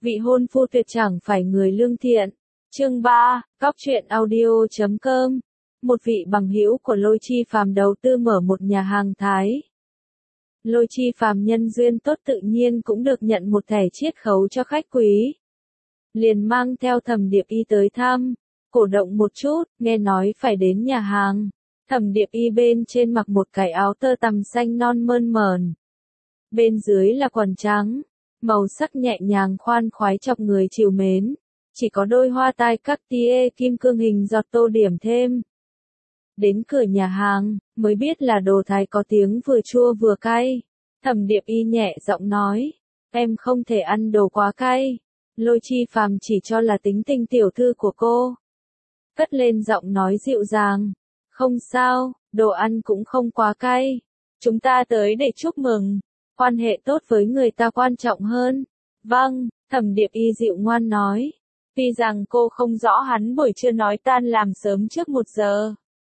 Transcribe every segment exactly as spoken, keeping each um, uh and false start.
Vị hôn phu tuyệt chẳng phải người lương thiện. Chương ba, Góc truyện audio chấm com. Một vị bằng hữu của Lôi Chi Phàm đầu tư mở một nhà hàng Thái. Lôi Chi Phàm nhân duyên tốt tự nhiên cũng được nhận một thẻ chiết khấu cho khách quý. Liền mang theo Thẩm Điệp Y tới thăm, cổ động một chút, nghe nói phải đến nhà hàng. Thẩm Điệp Y bên trên mặc một cái áo tơ tằm xanh non mơn mởn. Bên dưới là quần trắng, màu sắc nhẹ nhàng khoan khoái chọc người trìu mến. Chỉ có đôi hoa tai Cartier kim cương hình giọt tô điểm thêm. Đến cửa nhà hàng, mới biết là đồ Thái có tiếng vừa chua vừa cay. Thẩm Điệp Y nhẹ giọng nói, em không thể ăn đồ quá cay. Lôi Chi Phàm chỉ cho là tính tình tiểu thư của cô. Cất lên giọng nói dịu dàng, không sao, đồ ăn cũng không quá cay. Chúng ta tới để chúc mừng, quan hệ tốt với người ta quan trọng hơn. Vâng, Thẩm Điệp Y dịu ngoan nói. Tuy rằng cô không rõ hắn buổi trưa nói tan làm sớm trước một giờ.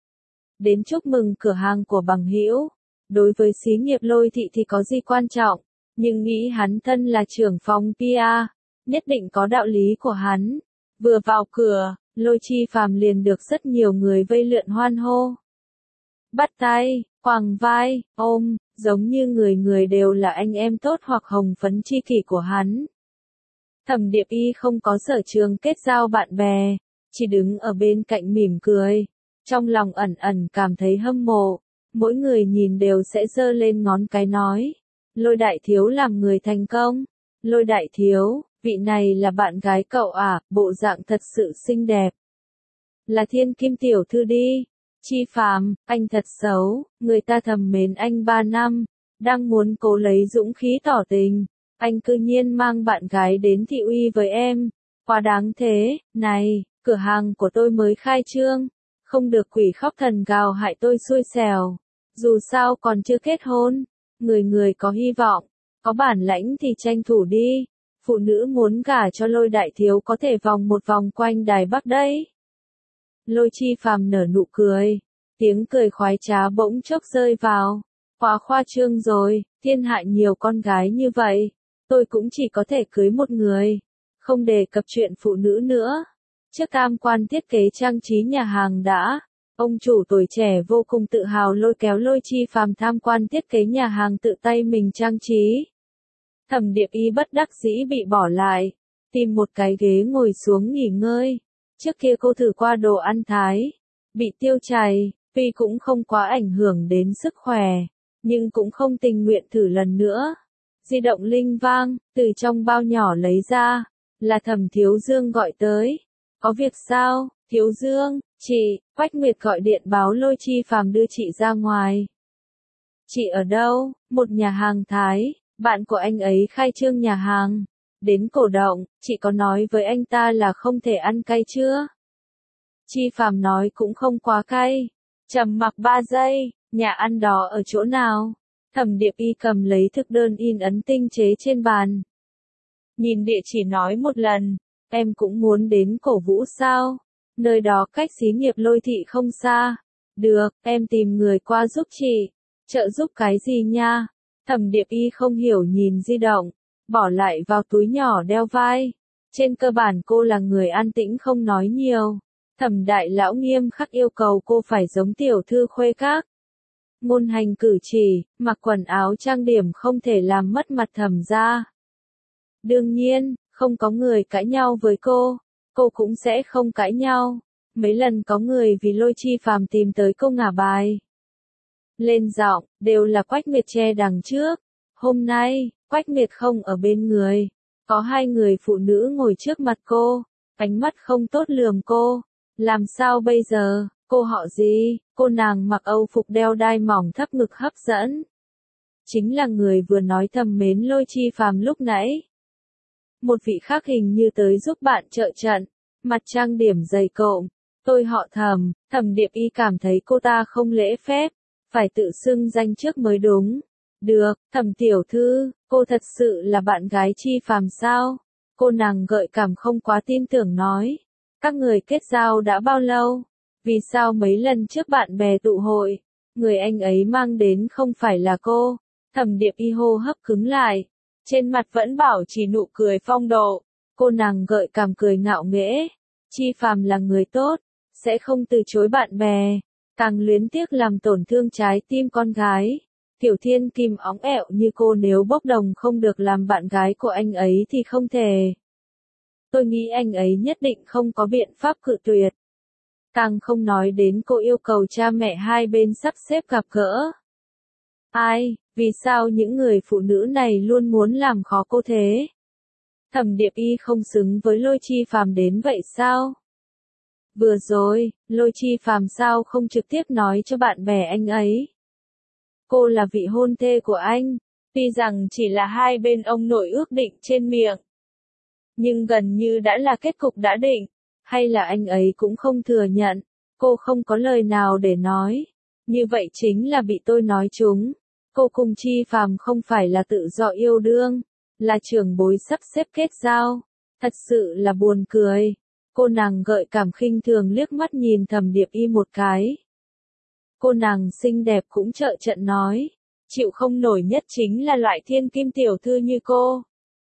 Đến chúc mừng cửa hàng của bằng hữu. Đối với xí nghiệp Lôi thị thì có gì quan trọng, nhưng nghĩ hắn thân là trưởng phòng pê e, nhất định có đạo lý của hắn. Vừa vào cửa, Lôi Chi Phàm liền được rất nhiều người vây lượn hoan hô. Bắt tay, quàng vai, ôm, giống như người người đều là anh em tốt hoặc hồng phấn tri kỷ của hắn. Thẩm Điệp Y không có sở trường kết giao bạn bè, chỉ đứng ở bên cạnh mỉm cười. Trong lòng ẩn ẩn cảm thấy hâm mộ, mỗi người nhìn đều sẽ giơ lên ngón cái nói. Lôi đại thiếu làm người thành công. Lôi đại thiếu, vị này là bạn gái cậu à, bộ dạng thật sự xinh đẹp. Là thiên kim tiểu thư đi. Chi Phàm, anh thật xấu, người ta thầm mến anh ba năm, đang muốn cố lấy dũng khí tỏ tình. Anh cư nhiên mang bạn gái đến thị uy với em. Quá đáng thế, này, cửa hàng của tôi mới khai trương. Không được quỷ khóc thần gào hại tôi xui xẻo. Dù sao còn chưa kết hôn. Người người có hy vọng. Có bản lãnh thì tranh thủ đi. Phụ nữ muốn gả cho Lôi đại thiếu có thể vòng một vòng quanh Đài Bắc đấy. Lôi Chi Phàm nở nụ cười. Tiếng cười khoái trá bỗng chốc rơi vào. Quá khoa trương rồi, thiên hạ nhiều con gái như vậy. Tôi cũng chỉ có thể cưới một người. Không đề cập chuyện phụ nữ nữa. Trước tam quan thiết kế trang trí nhà hàng đã. Ông chủ tuổi trẻ vô cùng tự hào lôi kéo Lôi Chi Phàm tham quan thiết kế nhà hàng tự tay mình trang trí. Thẩm Điệp Y bất đắc dĩ bị bỏ lại. Tìm một cái ghế ngồi xuống nghỉ ngơi. Trước kia cô thử qua đồ ăn Thái. Bị tiêu chảy, tuy cũng không quá ảnh hưởng đến sức khỏe. Nhưng cũng không tình nguyện thử lần nữa. Di động linh vang, từ trong bao nhỏ lấy ra. Là Thẩm Thiếu Dương gọi tới. Có việc sao, Thiếu Dương? Chị, Quách Nguyệt gọi điện báo Lôi Chi Phàm đưa chị ra ngoài. Chị ở đâu? Một nhà hàng Thái, bạn của anh ấy khai trương nhà hàng. Đến cổ động, chị có nói với anh ta là không thể ăn cay chưa? Chi Phàm nói cũng không quá cay. Trầm mặc ba giây, nhà ăn đó ở chỗ nào? Thẩm Điệp Y cầm lấy thực đơn in ấn tinh chế trên bàn. Nhìn địa chỉ nói một lần, em cũng muốn đến cổ vũ sao? Nơi đó cách xí nghiệp Lôi thị không xa. Được, em tìm người qua giúp chị. Trợ giúp cái gì nha? Thẩm Điệp Y không hiểu nhìn di động, bỏ lại vào túi nhỏ đeo vai. Trên cơ bản cô là người an tĩnh không nói nhiều. Thẩm đại lão nghiêm khắc yêu cầu cô phải giống tiểu thư khuê các. Ngôn hành cử chỉ, mặc quần áo trang điểm không thể làm mất mặt Thẩm gia. Đương nhiên, không có người cãi nhau với cô, cô cũng sẽ không cãi nhau. Mấy lần có người vì Lôi Chi Phàm tìm tới cô ngả bài. Lên giọng, đều là Quách Nguyệt che đằng trước. Hôm nay, Quách Nguyệt không ở bên người. Có hai người phụ nữ ngồi trước mặt cô, ánh mắt không tốt lườm cô. Làm sao bây giờ, cô họ gì? Cô nàng mặc Âu phục đeo đai mỏng thấp ngực hấp dẫn. Chính là người vừa nói thầm mến Lôi Chi Phàm lúc nãy. Một vị khác hình như tới giúp bạn trợ trận, mặt trang điểm dày cộm. Tôi họ Thẩm. Thẩm Điệp Y cảm thấy cô ta không lễ phép, phải tự xưng danh trước mới đúng. Được, Thẩm tiểu thư, cô thật sự là bạn gái Chi Phàm sao? Cô nàng gợi cảm không quá tin tưởng nói. Các người kết giao đã bao lâu? Vì sao mấy lần trước bạn bè tụ hội, người anh ấy mang đến không phải là cô? Thẩm Điệp Y hô hấp cứng lại, trên mặt vẫn bảo trì nụ cười phong độ. Cô nàng gợi cảm cười ngạo nghễ. Chi Phàm là người tốt, sẽ không từ chối bạn bè, càng luyến tiếc làm tổn thương trái tim con gái. Tiểu thiên kim óng ẹo như cô nếu bốc đồng không được làm bạn gái của anh ấy thì không thể. Tôi nghĩ anh ấy nhất định không có biện pháp cự tuyệt. Càng không nói đến cô yêu cầu cha mẹ hai bên sắp xếp gặp gỡ. Ai, vì sao những người phụ nữ này luôn muốn làm khó cô thế? Thẩm Điệp Y không xứng với Lôi Chi Phàm đến vậy sao? Vừa rồi, Lôi Chi Phàm sao không trực tiếp nói cho bạn bè anh ấy? Cô là vị hôn thê của anh, tuy rằng chỉ là hai bên ông nội ước định trên miệng. Nhưng gần như đã là kết cục đã định, hay là anh ấy cũng không thừa nhận, cô không có lời nào để nói. Như vậy chính là bị tôi nói trúng. Cô cùng Chi Phàm không phải là tự do yêu đương, là trưởng bối sắp xếp kết giao. Thật sự là buồn cười. Cô nàng gợi cảm khinh thường liếc mắt nhìn Thẩm Điệp Y một cái. Cô nàng xinh đẹp cũng trợn trợn nói, chịu không nổi nhất chính là loại thiên kim tiểu thư như cô.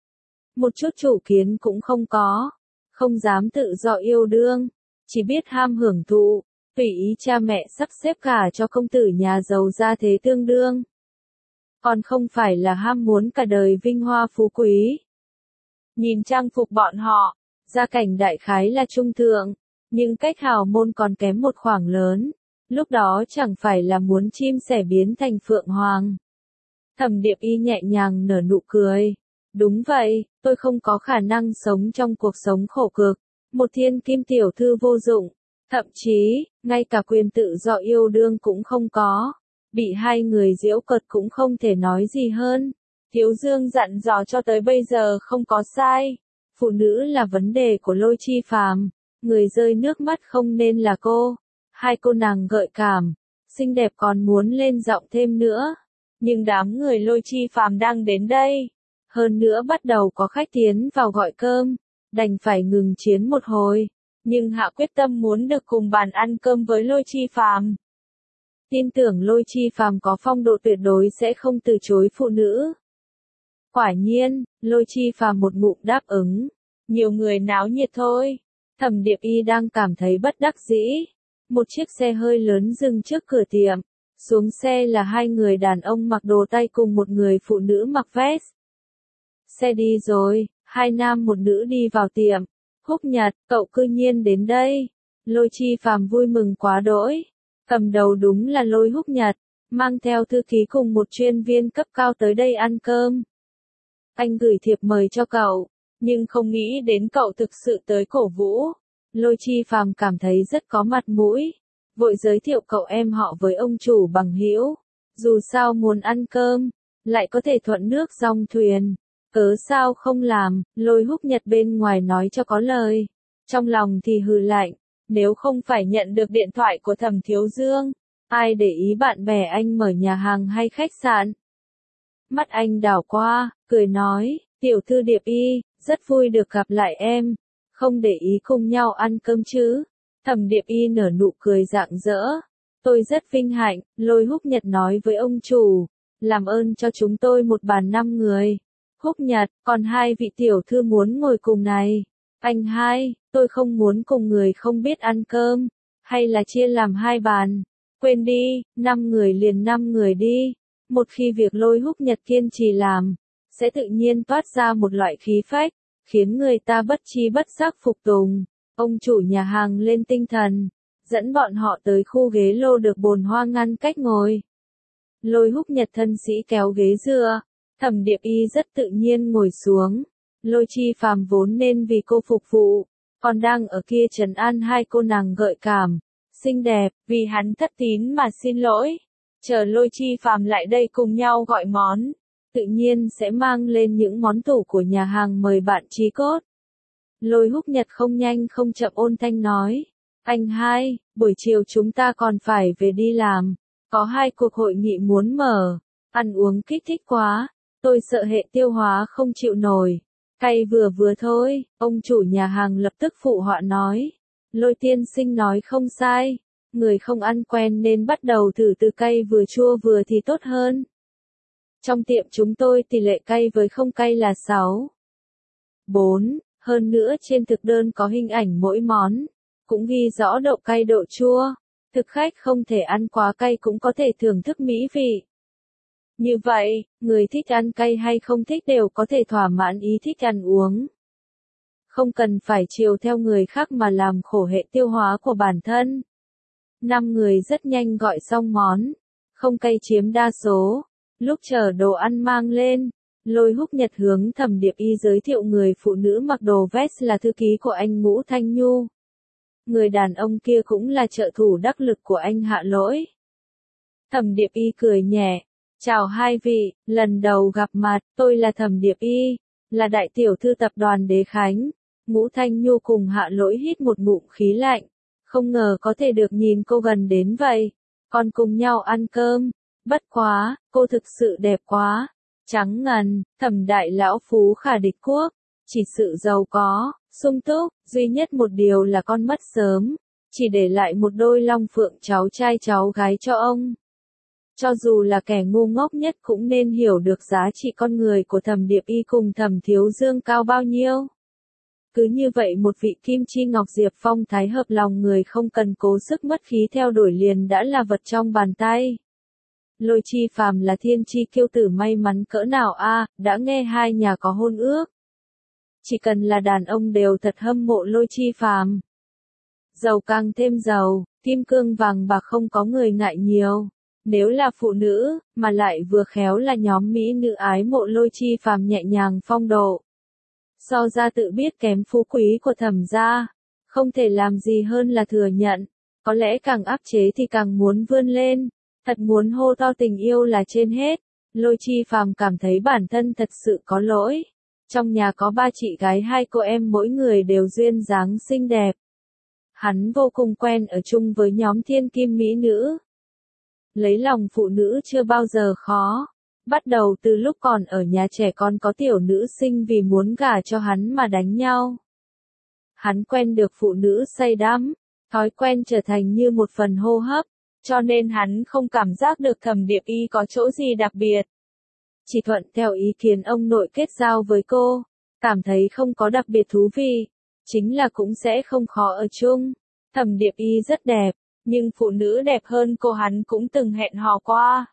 Một chút chủ kiến cũng không có, không dám tự do yêu đương, chỉ biết ham hưởng thụ, tùy ý cha mẹ sắp xếp cả cho công tử nhà giàu gia thế tương đương. Còn không phải là ham muốn cả đời vinh hoa phú quý. Nhìn trang phục bọn họ, gia cảnh đại khái là trung thượng, nhưng cách hào môn còn kém một khoảng lớn. Lúc đó chẳng phải là muốn chim sẻ biến thành phượng hoàng. Thẩm Điệp Y nhẹ nhàng nở nụ cười. Đúng vậy, tôi không có khả năng sống trong cuộc sống khổ cực. Một thiên kim tiểu thư vô dụng. Thậm chí, ngay cả quyền tự do yêu đương cũng không có. Bị hai người giễu cợt cũng không thể nói gì hơn. Thiếu Dương dặn dò cho tới bây giờ không có sai. Phụ nữ là vấn đề của Lôi Chi Phàm. Người rơi nước mắt không nên là cô. Hai cô nàng gợi cảm, xinh đẹp còn muốn lên giọng thêm nữa. Nhưng đám người Lôi Chi Phàm đang đến đây. Hơn nữa bắt đầu có khách tiến vào gọi cơm, đành phải ngừng chiến một hồi. Nhưng hạ quyết tâm muốn được cùng bàn ăn cơm với Lôi Chi Phàm. Tin tưởng Lôi Chi Phàm có phong độ tuyệt đối sẽ không từ chối phụ nữ. Quả nhiên, Lôi Chi Phàm một ngụm đáp ứng. Nhiều người náo nhiệt thôi. Thẩm Điệp Y đang cảm thấy bất đắc dĩ. Một chiếc xe hơi lớn dừng trước cửa tiệm. Xuống xe là hai người đàn ông mặc đồ tay cùng một người phụ nữ mặc vest. Xe đi rồi, hai nam một nữ đi vào tiệm. Húc Nhật, cậu cư nhiên đến đây. Lôi Chi Phàm vui mừng quá đỗi. Cầm đầu đúng là Lôi Húc Nhật, mang theo thư ký cùng một chuyên viên cấp cao tới đây ăn cơm. Anh gửi thiệp mời cho cậu, nhưng không nghĩ đến cậu thực sự tới cổ vũ. Lôi Chi Phàm cảm thấy rất có mặt mũi, vội giới thiệu cậu em họ với ông chủ bằng hữu. Dù sao muốn ăn cơm, lại có thể thuận nước dòng thuyền, cớ sao không làm. Lôi Húc Nhật bên ngoài nói cho có lời, trong lòng thì hừ lạnh, nếu không phải nhận được điện thoại của Thẩm Thiếu Dương, ai để ý bạn bè anh mở nhà hàng hay khách sạn. Mắt anh đảo qua, cười nói, tiểu thư Điệp Y, rất vui được gặp lại em. Không để ý cùng nhau ăn cơm chứ? Thẩm Điệp Y nở nụ cười rạng rỡ. Tôi rất vinh hạnh. Lôi Húc Nhật nói với ông chủ, làm ơn cho chúng tôi một bàn năm người. Húc Nhật, còn hai vị tiểu thư muốn ngồi cùng này. Anh hai, tôi không muốn cùng người không biết ăn cơm, hay là chia làm hai bàn. Quên đi, năm người liền năm người đi. Một khi việc Lôi Húc Nhật kiên trì làm, sẽ tự nhiên toát ra một loại khí phách, khiến người ta bất chi bất giác phục tùng. Ông chủ nhà hàng lên tinh thần, dẫn bọn họ tới khu ghế lô được bồn hoa ngăn cách ngồi. Lôi Húc Nhật thân sĩ kéo ghế dựa, Thẩm Điệp Y rất tự nhiên ngồi xuống. Lôi Chi Phàm vốn nên vì cô phục vụ, còn đang ở kia trấn an hai cô nàng gợi cảm, xinh đẹp, vì hắn thất tín mà xin lỗi. Chờ Lôi Chi Phàm lại đây cùng nhau gọi món, tự nhiên sẽ mang lên những món tủ của nhà hàng mời bạn chí cốt. Lôi Húc Nhật không nhanh không chậm ôn thanh nói, anh hai, buổi chiều chúng ta còn phải về đi làm, có hai cuộc hội nghị muốn mở, ăn uống kích thích quá, tôi sợ hệ tiêu hóa không chịu nổi. Cay vừa vừa thôi, ông chủ nhà hàng lập tức phụ họa nói. Lôi tiên sinh nói không sai, người không ăn quen nên bắt đầu thử từ cay vừa chua vừa thì tốt hơn. Trong tiệm chúng tôi tỷ lệ cay với không cay là sáu bốn, Hơn nữa trên thực đơn có hình ảnh mỗi món, cũng ghi rõ độ cay độ chua. Thực khách không thể ăn quá cay cũng có thể thưởng thức mỹ vị. Như vậy, người thích ăn cay hay không thích đều có thể thỏa mãn ý thích ăn uống. Không cần phải chiều theo người khác mà làm khổ hệ tiêu hóa của bản thân. Năm người rất nhanh gọi xong món, không cay chiếm đa số. Lúc chờ đồ ăn mang lên, Lôi Húc Nhật hướng Thẩm Điệp Y giới thiệu người phụ nữ mặc đồ vest là thư ký của anh Ngũ Thanh Nhu. Người đàn ông kia cũng là trợ thủ đắc lực của anh Hạ Lỗi. Thẩm Điệp Y cười nhẹ, chào hai vị, lần đầu gặp mặt, tôi là Thẩm Điệp Y, là đại tiểu thư tập đoàn Đế Khánh. Ngũ Thanh Nhu cùng Hạ Lỗi hít một ngụm khí lạnh, không ngờ có thể được nhìn cô gần đến vậy, còn cùng nhau ăn cơm, bất quá, cô thực sự đẹp quá, trắng ngần, Thẩm đại lão phú khả địch quốc, chỉ sự giàu có, sung túc, duy nhất một điều là con mất sớm, chỉ để lại một đôi long phượng cháu trai cháu gái cho ông. Cho dù là kẻ ngu ngốc nhất cũng nên hiểu được giá trị con người của Thẩm Điệp Y cùng Thẩm Thiếu Dương cao bao nhiêu. Cứ như vậy một vị kim chi ngọc diệp phong thái hợp lòng người không cần cố sức mất khí theo đuổi liền đã là vật trong bàn tay. Lôi Chi Phàm là thiên chi kiêu tử may mắn cỡ nào a, à, đã nghe hai nhà có hôn ước. Chỉ cần là đàn ông đều thật hâm mộ Lôi Chi Phàm. Giàu càng thêm giàu, kim cương vàng bạc không có người ngại nhiều. Nếu là phụ nữ, mà lại vừa khéo là nhóm mỹ nữ ái mộ Lôi Chi Phàm nhẹ nhàng phong độ. So ra tự biết kém phú quý của Thẩm gia, không thể làm gì hơn là thừa nhận, có lẽ càng áp chế thì càng muốn vươn lên, thật muốn hô to tình yêu là trên hết. Lôi Chi Phàm cảm thấy bản thân thật sự có lỗi. Trong nhà có ba chị gái hai cô em mỗi người đều duyên dáng xinh đẹp. Hắn vô cùng quen ở chung với nhóm thiên kim mỹ nữ. Lấy lòng phụ nữ chưa bao giờ khó. Bắt đầu từ lúc còn ở nhà trẻ con có tiểu nữ sinh vì muốn gả cho hắn mà đánh nhau. Hắn quen được phụ nữ say đắm, thói quen trở thành như một phần hô hấp, cho nên hắn không cảm giác được Thẩm Điệp Y có chỗ gì đặc biệt. Chỉ thuận theo ý kiến ông nội kết giao với cô, cảm thấy không có đặc biệt thú vị, chính là cũng sẽ không khó ở chung. Thẩm Điệp Y rất đẹp, nhưng phụ nữ đẹp hơn cô hắn cũng từng hẹn hò qua.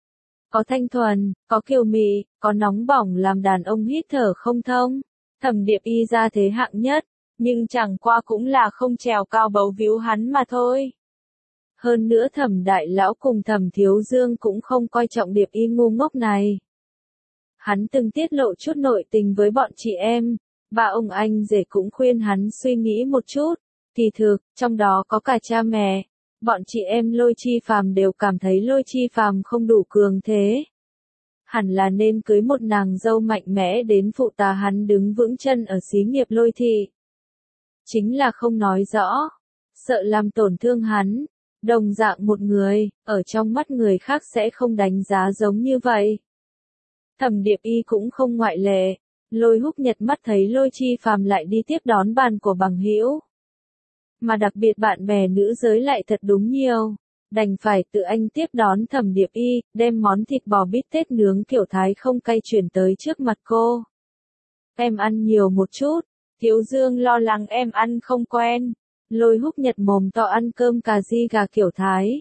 Có thanh thuần, có kiều mị, có nóng bỏng làm đàn ông hít thở không thông. Thẩm Điệp Y ra thế hạng nhất, nhưng chẳng qua cũng là không trèo cao bấu víu hắn mà thôi. Hơn nữa Thẩm đại lão cùng Thẩm Thiếu Dương cũng không coi trọng Điệp Y ngu ngốc này. Hắn từng tiết lộ chút nội tình với bọn chị em, ba ông anh rể cũng khuyên hắn suy nghĩ một chút, kỳ thực, trong đó có cả cha mẹ. Bọn chị em Lôi Chi Phàm đều cảm thấy Lôi Chi Phàm không đủ cường thế. Hẳn là nên cưới một nàng dâu mạnh mẽ đến phụ tá hắn đứng vững chân ở xí nghiệp Lôi thị. Chính là không nói rõ, sợ làm tổn thương hắn. Đồng dạng một người, ở trong mắt người khác sẽ không đánh giá giống như vậy. Thẩm Điệp Y cũng không ngoại lệ. Lôi Húc Nhật mắt thấy Lôi Chi Phàm lại đi tiếp đón bàn của bằng hữu. Mà đặc biệt bạn bè nữ giới lại thật đúng nhiều, đành phải tự anh tiếp đón Thẩm Điệp Y, đem món thịt bò bít tết nướng kiểu Thái không cay chuyển tới trước mặt cô. Em ăn nhiều một chút, Thiếu Dương lo lắng em ăn không quen. Lôi Húc Nhật mồm to ăn cơm cà ri gà kiểu Thái.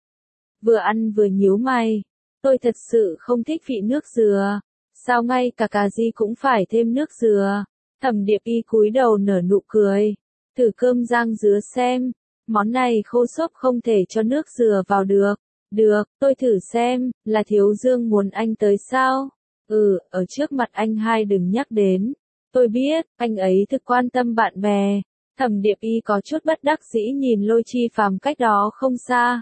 Vừa ăn vừa nhíu mày, tôi thật sự không thích vị nước dừa, sao ngay cả cà ri cũng phải thêm nước dừa. Thẩm Điệp Y cúi đầu nở nụ cười. Thử cơm rang dứa xem, món này khô xốp không thể cho nước dừa vào được. Được, tôi thử xem, là Thiếu Dương muốn anh tới sao? Ừ, ở trước mặt anh hai đừng nhắc đến. Tôi biết, anh ấy thực quan tâm bạn bè. Thẩm Điệp Y có chút bất đắc dĩ nhìn Lôi Chi Phàm cách đó không xa.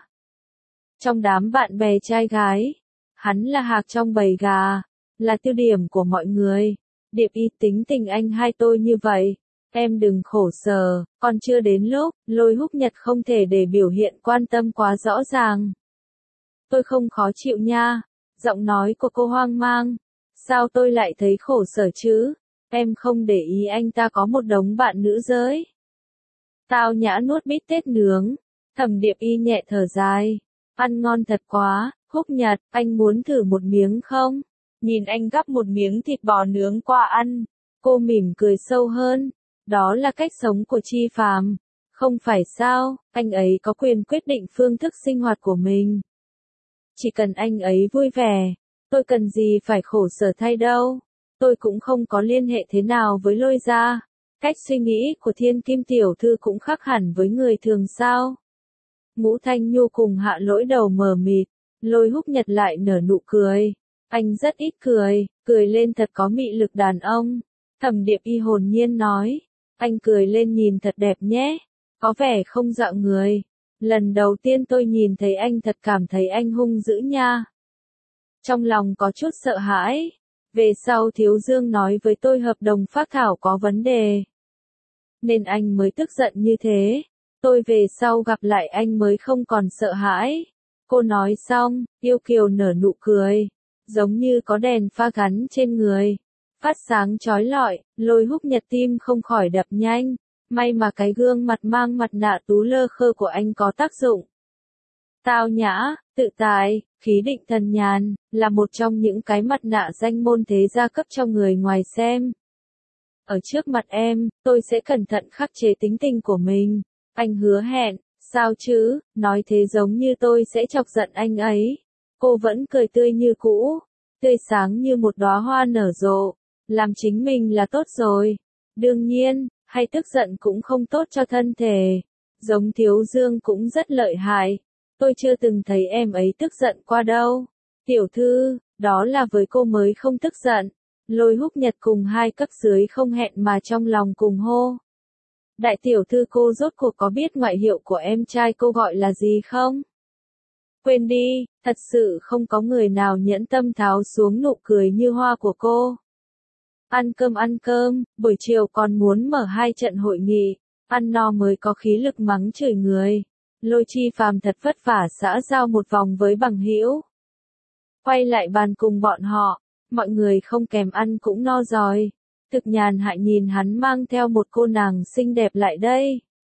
Trong đám bạn bè trai gái, hắn là hạc trong bầy gà, là tiêu điểm của mọi người. Điệp Y tính tình anh hai tôi như vậy. Em đừng khổ sở, còn chưa đến lúc. Lôi Húc Nhật không thể để biểu hiện quan tâm quá rõ ràng. Tôi không khó chịu nha. Giọng nói của cô hoang mang. Sao tôi lại thấy khổ sở chứ? Em không để ý anh ta có một đống bạn nữ giới. Tao nhã nuốt bít tết nướng. Thẩm Điệp Y nhẹ thở dài. Ăn ngon thật quá. Húc Nhật, anh muốn thử một miếng không? Nhìn anh gắp một miếng thịt bò nướng qua ăn. Cô mỉm cười sâu hơn. Đó là cách sống của Chi Phàm. Không phải sao, anh ấy có quyền quyết định phương thức sinh hoạt của mình. Chỉ cần anh ấy vui vẻ, tôi cần gì phải khổ sở thay đâu. Tôi cũng không có liên hệ thế nào với Lôi gia. Cách suy nghĩ của Thiên Kim tiểu thư cũng khác hẳn với người thường sao. Ngũ Thanh Nhu cùng Hạ Lỗi đầu mờ mịt, Lôi Húc Nhật lại nở nụ cười. Anh rất ít cười, cười lên thật có mị lực đàn ông. Thẩm Điệp Y hồn nhiên nói, anh cười lên nhìn thật đẹp nhé, có vẻ không dọa người. Lần đầu tiên tôi nhìn thấy anh thật cảm thấy anh hung dữ nha. Trong lòng có chút sợ hãi. Về sau Thiếu Dương nói với tôi hợp đồng phác thảo có vấn đề. Nên anh mới tức giận như thế. Tôi về sau gặp lại anh mới không còn sợ hãi. Cô nói xong, Yêu Kiều nở nụ cười. Giống như có đèn pha gắn trên người. Phát sáng chói lọi, Lôi Húc Nhật tim không khỏi đập nhanh. May mà cái gương mặt mang mặt nạ tú lơ khơ của anh có tác dụng. Tao nhã, tự tại, khí định thần nhàn, là một trong những cái mặt nạ danh môn thế gia cấp cho người ngoài xem. Ở trước mặt em, tôi sẽ cẩn thận khắc chế tính tình của mình. Anh hứa hẹn, sao chứ, nói thế giống như tôi sẽ chọc giận anh ấy. Cô vẫn cười tươi như cũ, tươi sáng như một đóa hoa nở rộ, làm chính mình là tốt rồi. Đương nhiên, hay tức giận cũng không tốt cho thân thể. Giống Thiếu Dương cũng rất lợi hại. Tôi chưa từng thấy em ấy tức giận qua đâu. Tiểu thư, đó là với cô mới không tức giận. Lôi Húc Nhật cùng hai cấp dưới không hẹn mà trong lòng cùng hô. Đại tiểu thư cô rốt cuộc có biết ngoại hiệu của em trai cô gọi là gì không? Quên đi, thật sự không có người nào nhẫn tâm tháo xuống nụ cười như hoa của cô. Ăn cơm ăn cơm, buổi chiều còn muốn mở hai trận hội nghị, ăn no mới có khí lực mắng chửi người. Lôi Chi Phàm thật vất vả xã giao một vòng với bằng hữu. Quay lại bàn cùng bọn họ, mọi người không kèm ăn cũng no rồi. Thực nhàn hại nhìn hắn mang theo một cô nàng xinh đẹp lại đây.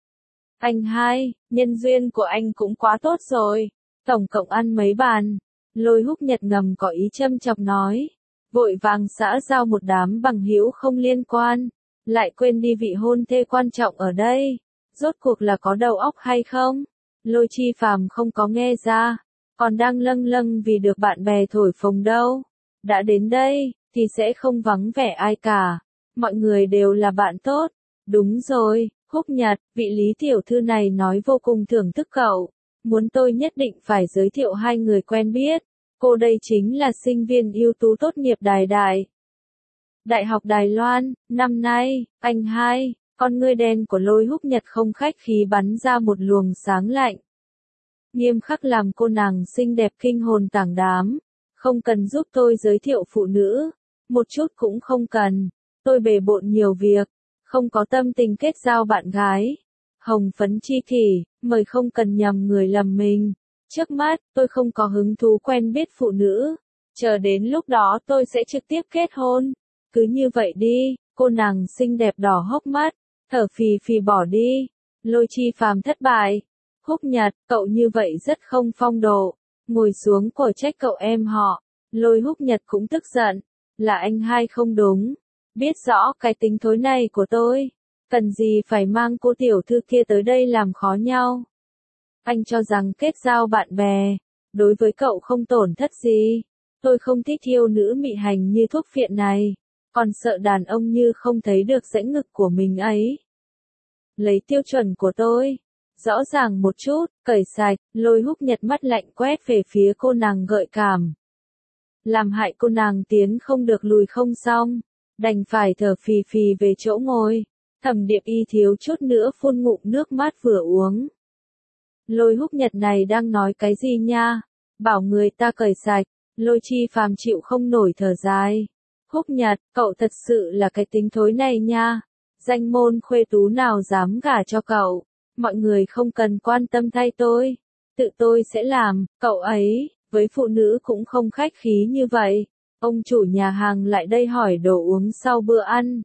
Anh hai, nhân duyên của anh cũng quá tốt rồi. Tổng cộng ăn mấy bàn. Lôi Húc Nhật ngầm có ý châm chọc nói. Vội vàng xã giao một đám bằng hữu không liên quan. Lại quên đi vị hôn thê quan trọng ở đây. Rốt cuộc là có đầu óc hay không? Lôi Chi Phàm không có nghe ra. Còn đang lâng lâng vì được bạn bè thổi phồng đâu. Đã đến đây, thì sẽ không vắng vẻ ai cả. Mọi người đều là bạn tốt. Đúng rồi, Húc Nhật, vị Lý tiểu thư này nói vô cùng thưởng thức cậu. Muốn tôi nhất định phải giới thiệu hai người quen biết. Cô đây chính là sinh viên ưu tú tốt nghiệp Đài Đại. Đại học Đài Loan, năm nay, anh hai, con ngươi đen của Lôi Húc Nhật không khách khí bắn ra một luồng sáng lạnh. Nghiêm khắc làm cô nàng xinh đẹp kinh hồn tảng đám. Không cần giúp tôi giới thiệu phụ nữ. Một chút cũng không cần. Tôi bề bộn nhiều việc. Không có tâm tình kết giao bạn gái. Hồng phấn chi kỷ, mời không cần nhầm người lầm mình. Trước mắt, tôi không có hứng thú quen biết phụ nữ. Chờ đến lúc đó tôi sẽ trực tiếp kết hôn. Cứ như vậy đi, cô nàng xinh đẹp đỏ hốc mắt. Thở phì phì bỏ đi. Lôi Chi Phàm thất bại. Húc Nhật, cậu như vậy rất không phong độ. Ngồi xuống cổ trách cậu em họ. Lôi Húc Nhật cũng tức giận. Là anh hai không đúng. Biết rõ cái tính thối này của tôi. Cần gì phải mang cô tiểu thư kia tới đây làm khó nhau. Anh cho rằng kết giao bạn bè. Đối với cậu không tổn thất gì. Tôi không thích yêu nữ mị hành như thuốc phiện này. Còn sợ đàn ông như không thấy được rãnh ngực của mình ấy. Lấy tiêu chuẩn của tôi. Rõ ràng một chút, cởi sạch, Lôi Húc Nhật mắt lạnh quét về phía cô nàng gợi cảm. Làm hại cô nàng tiến không được lùi không xong. Đành phải thở phì phì về chỗ ngồi. Thẩm Điệp Y thiếu chút nữa phun ngụm nước mát vừa uống. Lôi Húc Nhật này đang nói cái gì nha? Bảo người ta cởi sạch. Lôi Chi Phàm chịu không nổi thở dài. Húc Nhật, cậu thật sự là cái tính thối này nha. Danh môn khuê tú nào dám gả cho cậu. Mọi người không cần quan tâm thay tôi. Tự tôi sẽ làm, cậu ấy, với phụ nữ cũng không khách khí như vậy. Ông chủ nhà hàng lại đây hỏi đồ uống sau bữa ăn.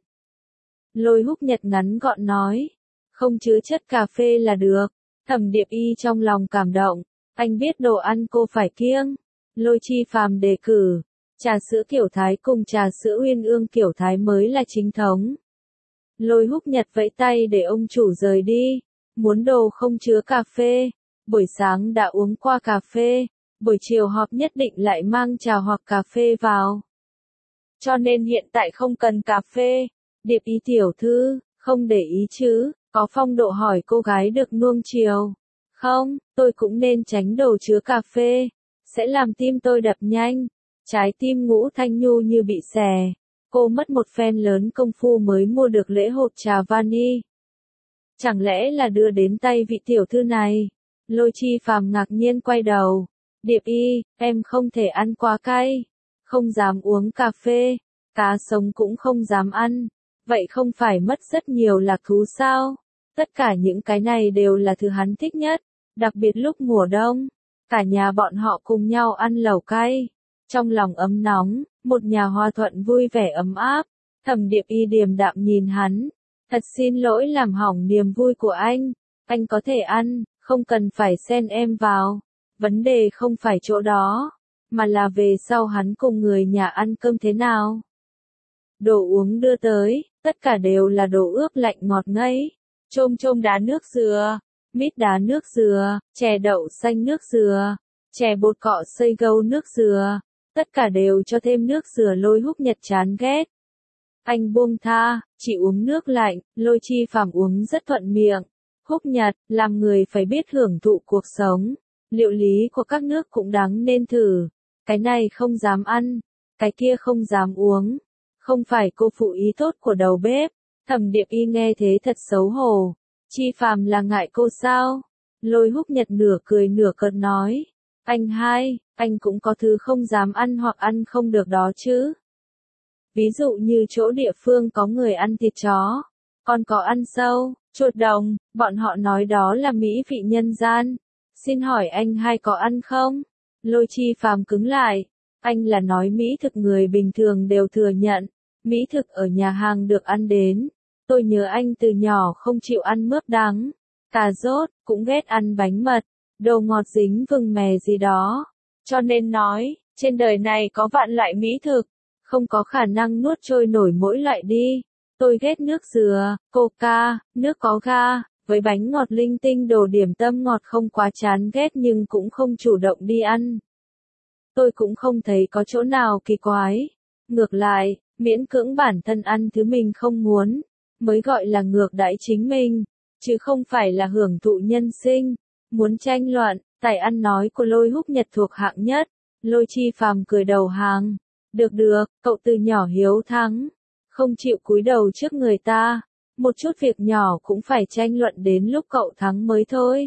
Lôi Húc Nhật ngắn gọn nói. Không chứa chất cà phê là được. Thẩm Điệp Y trong lòng cảm động. Anh biết đồ ăn cô phải kiêng. Lôi Chi Phàm đề cử. Trà sữa kiểu Thái cùng trà sữa uyên ương kiểu Thái mới là chính thống. Lôi Húc Nhật vẫy tay để ông chủ rời đi. Muốn đồ không chứa cà phê. Buổi sáng đã uống qua cà phê. Buổi chiều họp nhất định lại mang trà hoặc cà phê vào. Cho nên hiện tại không cần cà phê. Điệp ý tiểu thư, không để ý chứ, có phong độ hỏi cô gái được nuông chiều. Không, tôi cũng nên tránh đồ chứa cà phê. Sẽ làm tim tôi đập nhanh. Trái tim Ngũ Thanh Nhu như bị xè. Cô mất một phen lớn công phu mới mua được lễ hộp trà vani. Chẳng lẽ là đưa đến tay vị tiểu thư này? Lôi Chi Phàm ngạc nhiên quay đầu. Điệp y, em không thể ăn quá cay. Không dám uống cà phê. Cá sống cũng không dám ăn. Vậy không phải mất rất nhiều lạc thú sao? Tất cả những cái này đều là thứ hắn thích nhất. Đặc biệt lúc mùa đông. Cả nhà bọn họ cùng nhau ăn lẩu cay. Trong lòng ấm nóng, một nhà hòa thuận vui vẻ ấm áp. Thẩm Điệp y điềm đạm nhìn hắn. Thật xin lỗi làm hỏng niềm vui của anh. Anh có thể ăn, không cần phải xen em vào. Vấn đề không phải chỗ đó, mà là về sau hắn cùng người nhà ăn cơm thế nào. Đồ uống đưa tới, tất cả đều là đồ ướp lạnh ngọt ngấy. Chôm chôm đá nước dừa, mít đá nước dừa, chè đậu xanh nước dừa, chè bột cọ xay gâu nước dừa. Tất cả đều cho thêm nước dừa. Lôi Húc Nhật chán ghét. Anh buông tha, chỉ uống nước lạnh. Lôi Chi Phàm uống rất thuận miệng. Húc Nhật, làm người phải biết hưởng thụ cuộc sống. Liệu lý của các nước cũng đáng nên thử. Cái này không dám ăn, cái kia không dám uống. Không phải cô phụ ý tốt của đầu bếp. Thẩm Điệp y nghe thế thật xấu hổ. Chi Phàm là ngại cô sao? Lôi Húc Nhật nửa cười nửa cợt nói. Anh hai, anh cũng có thứ không dám ăn hoặc ăn không được đó chứ. Ví dụ như chỗ địa phương có người ăn thịt chó, còn có ăn sâu, chuột đồng, bọn họ nói đó là mỹ vị nhân gian. Xin hỏi anh hai có ăn không? Lôi Chi Phàm cứng lại. Anh là nói mỹ thực người bình thường đều thừa nhận. Mỹ thực ở nhà hàng được ăn đến. Tôi nhớ anh từ nhỏ không chịu ăn mướp đắng, cà rốt, cũng ghét ăn bánh mật, đồ ngọt dính vừng mè gì đó. Cho nên nói, trên đời này có vạn loại mỹ thực, không có khả năng nuốt trôi nổi mỗi loại đi. Tôi ghét nước dừa, coca, nước có ga, với bánh ngọt linh tinh đồ điểm tâm ngọt không quá chán ghét nhưng cũng không chủ động đi ăn. Tôi cũng không thấy có chỗ nào kỳ quái. Ngược lại, miễn cưỡng bản thân ăn thứ mình không muốn, mới gọi là ngược đãi chính mình, chứ không phải là hưởng thụ nhân sinh. Muốn tranh luận, tài ăn nói của Lôi Húc Nhật thuộc hạng nhất. Lôi Chi Phàm cười đầu hàng. Được được, cậu từ nhỏ hiếu thắng, không chịu cúi đầu trước người ta. Một chút việc nhỏ cũng phải tranh luận đến lúc cậu thắng mới thôi.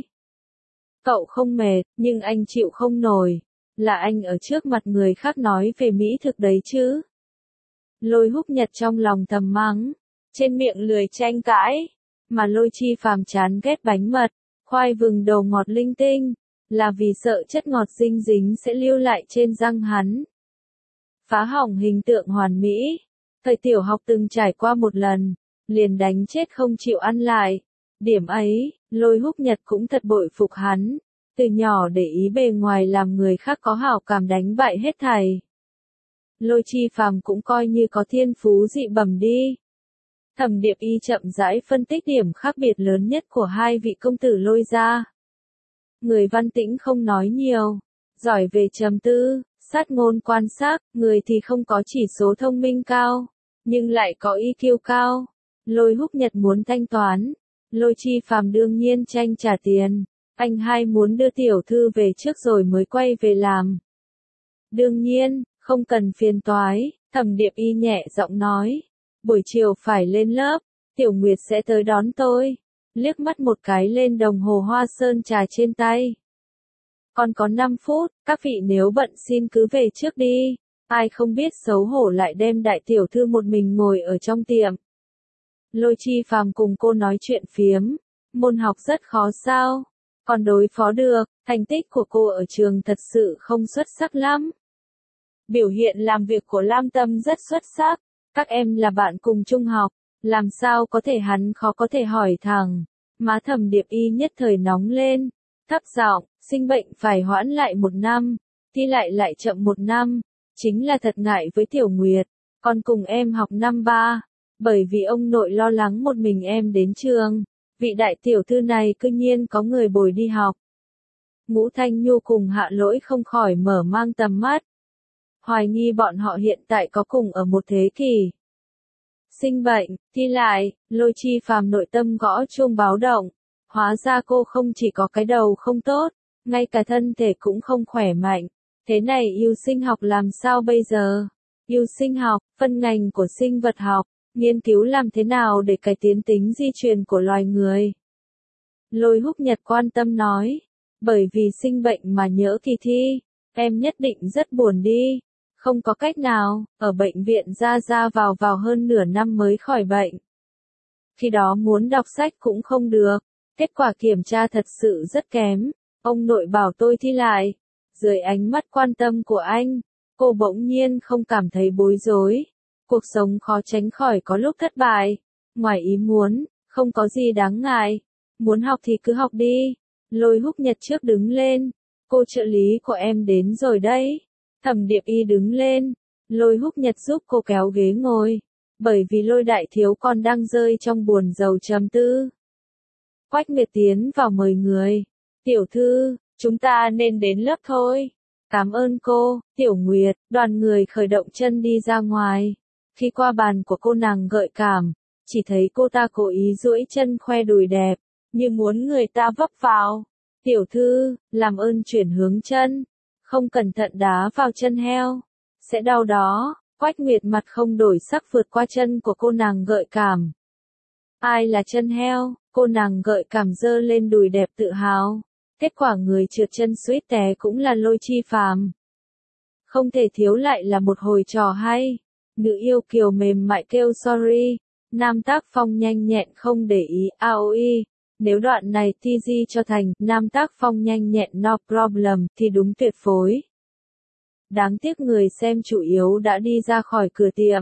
Cậu không mệt, nhưng anh chịu không nổi. Là anh ở trước mặt người khác nói về mỹ thực đấy chứ. Lôi Húc Nhật trong lòng thầm mắng, trên miệng lười tranh cãi. Mà Lôi Chi Phàm chán ghét bánh mật, khoai vừng đầu ngọt linh tinh, là vì sợ chất ngọt dinh dính sẽ lưu lại trên răng hắn. Phá hỏng hình tượng hoàn mỹ. Thời tiểu học từng trải qua một lần, liền đánh chết không chịu ăn lại. Điểm ấy, Lôi Húc Nhật cũng thật bội phục hắn. Từ nhỏ để ý bề ngoài làm người khác có hảo cảm đánh bại hết thảy. Lôi Chi Phàm cũng coi như có thiên phú dị bẩm đi. Thẩm Điệp y chậm rãi phân tích điểm khác biệt lớn nhất của hai vị công tử Lôi gia. Người văn tĩnh không nói nhiều, giỏi về trầm tư, sát ngôn quan sát, người thì không có chỉ số thông minh cao, nhưng lại có i kiu cao. Lôi Húc Nhật muốn thanh toán, Lôi Chi Phàm đương nhiên tranh trả tiền. Anh hai muốn đưa tiểu thư về trước rồi mới quay về làm. Đương nhiên, không cần phiền toái, Thẩm Điệp y nhẹ giọng nói. Buổi chiều phải lên lớp, Tiểu Nguyệt sẽ tới đón tôi. Liếc mắt một cái lên đồng hồ hoa sơn trà trên tay. Còn có năm phút, các vị nếu bận xin cứ về trước đi. Ai không biết xấu hổ lại đem đại tiểu thư một mình ngồi ở trong tiệm. Lôi Chi Phàm cùng cô nói chuyện phiếm. Môn học rất khó sao? Còn đối phó được, thành tích của cô ở trường thật sự không xuất sắc lắm. Biểu hiện làm việc của Lam Tâm rất xuất sắc. Các em là bạn cùng trung học, làm sao có thể hắn khó có thể hỏi thẳng. Má Thẩm Điệp y nhất thời nóng lên, thấp giọng, sinh bệnh phải hoãn lại một năm, thi lại lại chậm một năm, chính là thật ngại với Tiểu Nguyệt, con cùng em học năm ba, bởi vì ông nội lo lắng một mình em đến trường, vị đại tiểu thư này cư nhiên có người bồi đi học. Ngũ Thanh Nhu cùng Hạ Lỗi không khỏi mở mang tầm mắt, hoài nghi bọn họ hiện tại có cùng ở một thế kỷ. Sinh bệnh, thi lại, Lôi Chi Phàm nội tâm gõ chuông báo động, hóa ra cô không chỉ có cái đầu không tốt, ngay cả thân thể cũng không khỏe mạnh, thế này yêu sinh học làm sao bây giờ? Yêu sinh học, phân ngành của sinh vật học, nghiên cứu làm thế nào để cải tiến tính di truyền của loài người. Lôi Húc Nhật quan tâm nói, bởi vì sinh bệnh mà nhỡ kỳ thi, em nhất định rất buồn đi. Không có cách nào, ở bệnh viện ra ra vào vào hơn nửa năm mới khỏi bệnh. Khi đó muốn đọc sách cũng không được, kết quả kiểm tra thật sự rất kém, ông nội bảo tôi thi lại. Dưới ánh mắt quan tâm của anh, cô bỗng nhiên không cảm thấy bối rối. Cuộc sống khó tránh khỏi có lúc thất bại, ngoài ý muốn, không có gì đáng ngại. Muốn học thì cứ học đi. Lôi Húc Nhật trước đứng lên, cô trợ lý của em đến rồi đấy. Thẩm Điệp Y đứng lên, Lôi Húc Nhật giúp cô kéo ghế ngồi, bởi vì Lôi đại thiếu con đang rơi trong buồn rầu trầm tư. Quách Nguyệt tiến vào mời người, tiểu thư, chúng ta nên đến lớp thôi. Cảm ơn cô, Tiểu Nguyệt, đoàn người khởi động chân đi ra ngoài. Khi qua bàn của cô nàng gợi cảm, chỉ thấy cô ta cố ý duỗi chân khoe đùi đẹp, như muốn người ta vấp vào. Tiểu thư, làm ơn chuyển hướng chân, không cẩn thận đá vào chân heo, sẽ đau đó. Quách Nguyệt mặt không đổi sắc vượt qua chân của cô nàng gợi cảm. Ai là chân heo? Cô nàng gợi cảm giơ lên đùi đẹp tự hào. Kết quả người trượt chân suýt té cũng là Lôi Chi Phàm. Không thể thiếu lại là một hồi trò hay. Nữ yêu kiều mềm mại kêu sorry, nam tác phong nhanh nhẹn không để ý a o e. Nếu đoạn này tê giê cho thành nam tác phong nhanh nhẹn no problem thì đúng tuyệt phối. Đáng tiếc người xem chủ yếu đã đi ra khỏi cửa tiệm.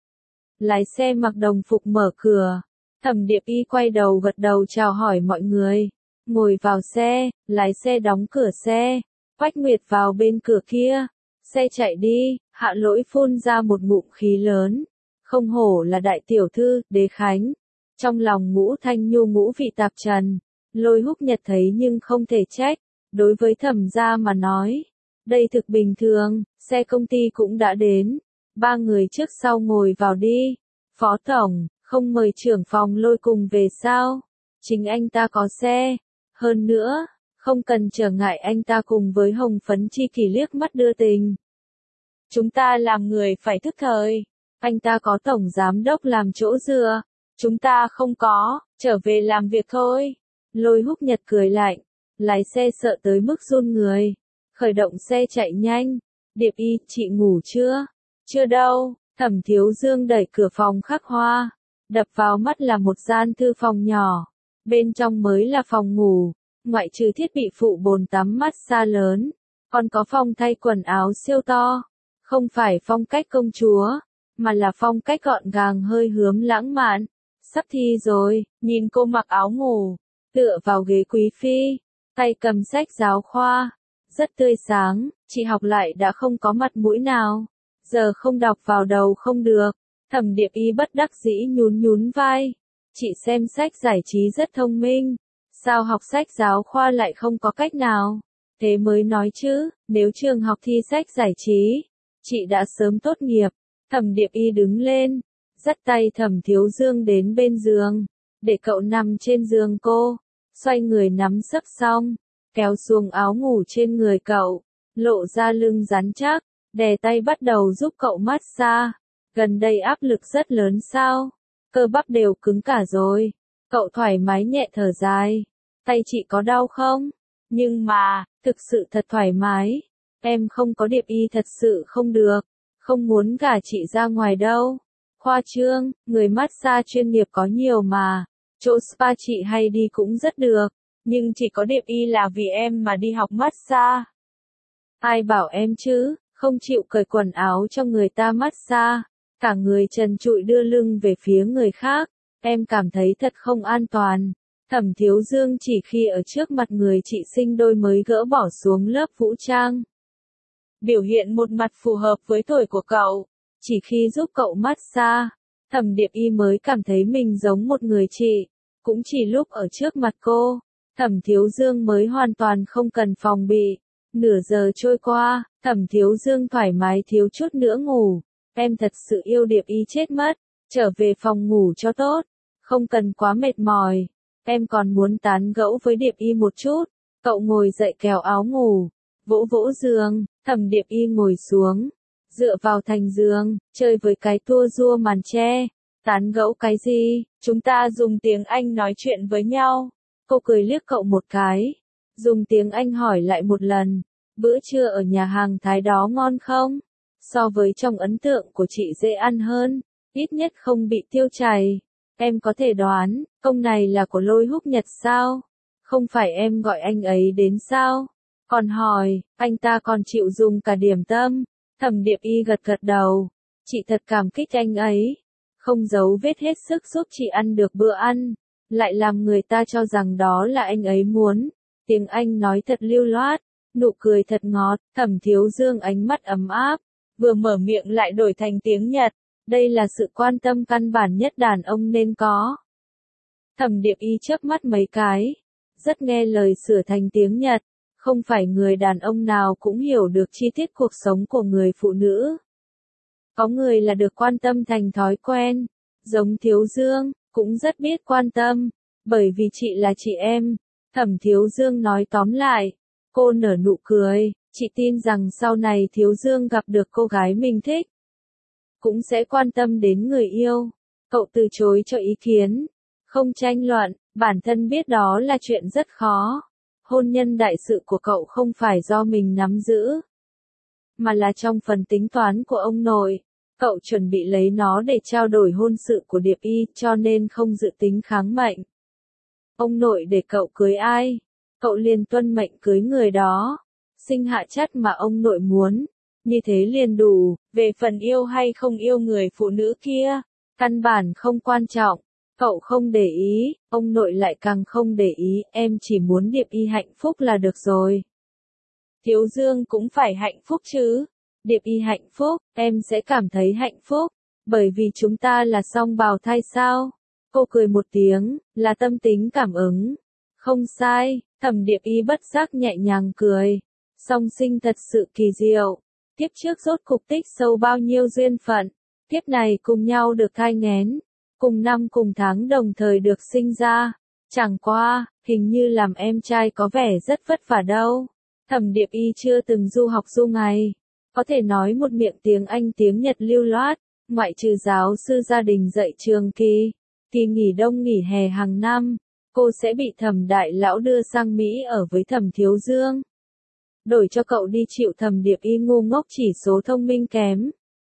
Lái xe mặc đồng phục mở cửa. Thẩm Điệp Y quay đầu gật đầu chào hỏi mọi người. Ngồi vào xe, lái xe đóng cửa xe. Quách Nguyệt vào bên cửa kia. Xe chạy đi, Hạ Lỗi phun ra một ngụm khí lớn. Không hổ là đại tiểu thư, Đế Khánh. Trong lòng Ngũ Thanh Nhu ngũ vị tạp trần. Lôi Húc Nhật thấy nhưng không thể trách. Đối với Thẩm gia mà nói, đây thực bình thường, xe công ty cũng đã đến. Ba người trước sau ngồi vào đi. Phó tổng, không mời trưởng phòng Lôi cùng về sao? Chính anh ta có xe. Hơn nữa, không cần trở ngại anh ta cùng với Hồng Phấn Chi Kỷ liếc mắt đưa tình. Chúng ta làm người phải thức thời. Anh ta có tổng giám đốc làm chỗ dựa. Chúng ta không có, trở về làm việc thôi. Lôi Húc Nhật cười lạnh, lái xe sợ tới mức run người. Khởi động xe chạy nhanh. Điệp Y, chị ngủ chưa? Chưa đâu. Thẩm Thiếu Dương đẩy cửa phòng khắc hoa. Đập vào mắt là một gian thư phòng nhỏ. Bên trong mới là phòng ngủ. Ngoại trừ thiết bị phụ bồn tắm massage lớn, còn có phòng thay quần áo siêu to. Không phải phong cách công chúa, mà là phong cách gọn gàng hơi hướng lãng mạn. Sắp thi rồi, nhìn cô mặc áo ngủ, tựa vào ghế quý phi, tay cầm sách giáo khoa, rất tươi sáng, chị học lại đã không có mặt mũi nào, giờ không đọc vào đầu không được. Thẩm Điệp Y bất đắc dĩ nhún nhún vai, chị xem sách giải trí rất thông minh, sao học sách giáo khoa lại không có cách nào? Thế mới nói chứ, nếu trường học thi sách giải trí, chị đã sớm tốt nghiệp. Thẩm Điệp Y đứng lên, dắt tay Thẩm Thiếu Dương đến bên giường, để cậu nằm trên giường cô, xoay người nắm sấp xong, kéo xuống áo ngủ trên người cậu, lộ ra lưng rắn chắc, đè tay bắt đầu giúp cậu massage. Gần đây áp lực rất lớn sao? Cơ bắp đều cứng cả rồi. Cậu thoải mái nhẹ thở dài. Tay chị có đau không? Nhưng mà, thực sự thật thoải mái. Em không có Điệp Y thật sự không được. Không muốn gả chị ra ngoài đâu. Khoa trương, người massage chuyên nghiệp có nhiều mà. Chỗ spa chị hay đi cũng rất được. Nhưng chỉ có Điệp Y là vì em mà đi học massage. Ai bảo em chứ, không chịu cởi quần áo cho người ta massage. Cả người trần trụi đưa lưng về phía người khác. Em cảm thấy thật không an toàn. Thẩm Thiếu Dương chỉ khi ở trước mặt người chị sinh đôi mới gỡ bỏ xuống lớp vũ trang. biểu hiện một mặt phù hợp với tuổi của cậu. Chỉ khi giúp cậu massage, Thẩm Điệp Y mới cảm thấy mình giống một người chị. Cũng chỉ lúc ở trước mặt cô, Thẩm Thiếu Dương mới hoàn toàn không cần phòng bị. Nửa giờ trôi qua, Thẩm Thiếu Dương thoải mái thiếu chút nữa ngủ. Em thật sự yêu Điệp Y chết mất, trở về phòng ngủ cho tốt, không cần quá mệt mỏi. Em còn muốn tán gẫu với Điệp Y một chút. Cậu ngồi dậy kéo áo ngủ, vỗ vỗ giường, Thẩm Điệp Y ngồi xuống, dựa vào thành giường, chơi với cái tua rua màn tre. Tán gẫu cái gì, chúng ta dùng tiếng Anh nói chuyện với nhau. Cô cười liếc cậu một cái, dùng tiếng Anh hỏi lại một lần, bữa trưa ở nhà hàng Thái đó ngon không? So với trong ấn tượng của chị dễ ăn hơn, ít nhất không bị tiêu chảy. Em có thể đoán, công này là của Lôi Húc Nhật sao? Không phải em gọi anh ấy đến sao? Còn hỏi, anh ta còn chịu dùng cả điểm tâm. Thẩm Điệp Y gật gật đầu, chị thật cảm kích anh ấy. Không giấu vết hết sức giúp chị ăn được bữa ăn, lại làm người ta cho rằng đó là anh ấy muốn. Tiếng Anh nói thật lưu loát, nụ cười thật ngọt, Thẩm Thiếu Dương ánh mắt ấm áp, vừa mở miệng lại đổi thành tiếng Nhật. Đây là sự quan tâm căn bản nhất đàn ông nên có. Thẩm Điệp Y chớp mắt mấy cái, rất nghe lời sửa thành tiếng Nhật. Không phải người đàn ông nào cũng hiểu được chi tiết cuộc sống của người phụ nữ. Có người là được quan tâm thành thói quen, giống Thiếu Dương, cũng rất biết quan tâm, bởi vì chị là chị em. Thẩm Thiếu Dương nói tóm lại, cô nở nụ cười, chị tin rằng sau này Thiếu Dương gặp được cô gái mình thích, cũng sẽ quan tâm đến người yêu. Cậu từ chối cho ý kiến, không tranh luận, bản thân biết đó là chuyện rất khó. Hôn nhân đại sự của cậu không phải do mình nắm giữ, mà là trong phần tính toán của ông nội. Cậu chuẩn bị lấy nó để trao đổi hôn sự của Điệp Y, cho nên không dự tính kháng mệnh. Ông nội để cậu cưới ai, cậu liền tuân mệnh cưới người đó. Sinh hạ chất mà ông nội muốn, như thế liền đủ. Về phần yêu hay không yêu người phụ nữ kia, căn bản không quan trọng. Cậu không để ý, ông nội lại càng không để ý, em chỉ muốn Điệp Y hạnh phúc là được rồi. Thiếu Dương cũng phải hạnh phúc chứ. Điệp Y hạnh phúc, em sẽ cảm thấy hạnh phúc, bởi vì chúng ta là song bào thai sao? Cô cười một tiếng, là tâm tính cảm ứng. Không sai, Thẩm Điệp Y bất giác nhẹ nhàng cười. Song sinh thật sự kỳ diệu. Kiếp trước rốt cục tích sâu bao nhiêu duyên phận, kiếp này cùng nhau được thai nghén, cùng năm cùng tháng đồng thời được sinh ra. Chẳng qua, hình như làm em trai có vẻ rất vất vả đâu. Thẩm Điệp Y chưa từng du học du ngày, có thể nói một miệng tiếng Anh tiếng Nhật lưu loát, ngoại trừ giáo sư gia đình dạy trường kỳ, kỳ nghỉ đông nghỉ hè hàng năm, cô sẽ bị Thẩm đại lão đưa sang Mỹ ở với Thẩm Thiếu Dương. Đổi cho cậu đi chịu Thẩm Điệp Y ngu ngốc chỉ số thông minh kém.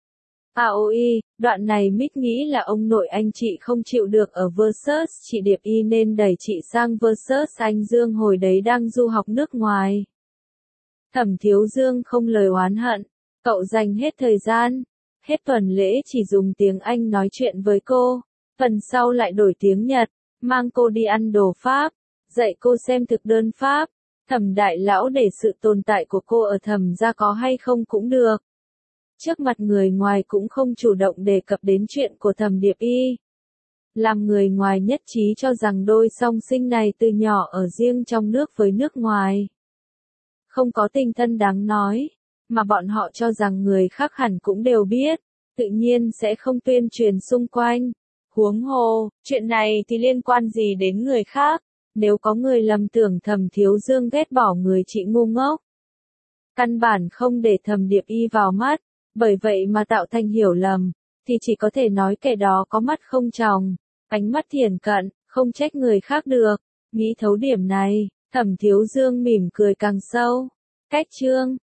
a o i, đoạn này Mít nghĩ là ông nội anh chị không chịu được ở Versus chị Điệp Y nên đẩy chị sang Versus anh Dương hồi đấy đang du học nước ngoài. Thẩm Thiếu Dương không lời oán hận, cậu dành hết thời gian, hết tuần lễ chỉ dùng tiếng Anh nói chuyện với cô, phần sau lại đổi tiếng Nhật, mang cô đi ăn đồ Pháp, dạy cô xem thực đơn Pháp. Thẩm đại lão để sự tồn tại của cô ở Thẩm gia có hay không cũng được. Trước mặt người ngoài cũng không chủ động đề cập đến chuyện của Thẩm Điệp Y. Làm người ngoài nhất trí cho rằng đôi song sinh này từ nhỏ ở riêng trong nước với nước ngoài. Không có tình thân đáng nói, mà bọn họ cho rằng người khác hẳn cũng đều biết, tự nhiên sẽ không tuyên truyền xung quanh. Huống hồ, chuyện này thì liên quan gì đến người khác, nếu có người lầm tưởng Thẩm Thiếu Dương ghét bỏ người chị ngu ngốc. Căn bản không để Thẩm Điệp Y vào mắt, bởi vậy mà tạo thành hiểu lầm, thì chỉ có thể nói kẻ đó có mắt không tròng, ánh mắt thiển cận, không trách người khác được. Nghĩ thấu điểm này, Thẩm Thiếu Dương mỉm cười càng sâu. Cách chương